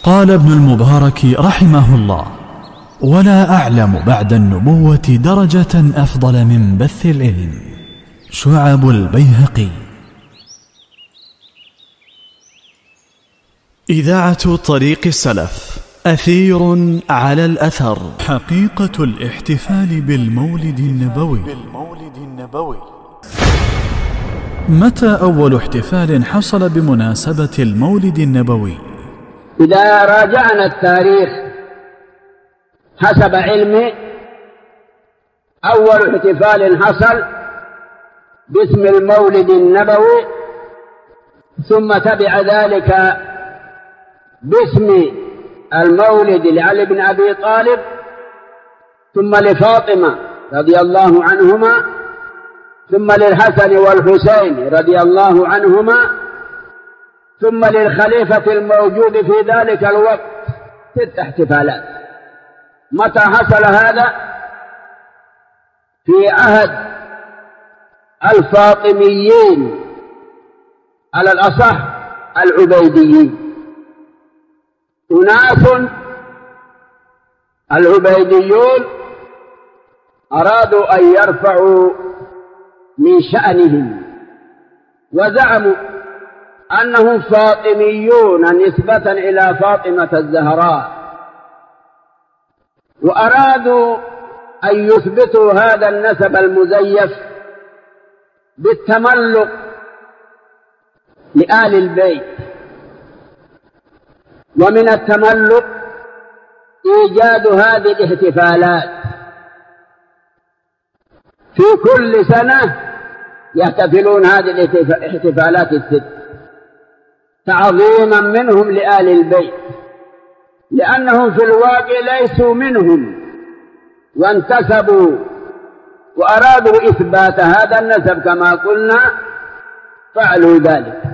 قال ابن المبارك رحمه الله: ولا أعلم بعد النبوة درجة أفضل من بث العلم. شعب البيهقي. إذاعة طريق السلف، أثير على الأثر. حقيقة الاحتفال بالمولد النبوي. متى أول احتفال حصل بمناسبة المولد النبوي؟ إذا راجعنا التاريخ حسب علمي، أول احتفال حصل باسم المولد النبوي، ثم تبع ذلك باسم المولد لعلي بن أبي طالب، ثم لفاطمة رضي الله عنهما، ثم للحسن والحسين رضي الله عنهما، ثم للخليفة الموجود في ذلك الوقت 6 احتفالات. متى حصل هذا؟ في عهد الفاطميين، على الأصح العبيديين. أناس العبيديون أرادوا أن يرفعوا من شأنهم، وزعموا أنهم فاطميون نسبة إلى فاطمة الزهراء، وأرادوا أن يثبتوا هذا النسب المزيف بالتملق لآل البيت. ومن التملق إيجاد هذه الاحتفالات، في كل سنة يحتفلون هذه الاحتفالات ال6 تعظيما منهم لآل البيت، لأنهم في الواقع ليسوا منهم وانتسبوا وأرادوا إثبات هذا النسب كما قلنا، فعلوا ذلك.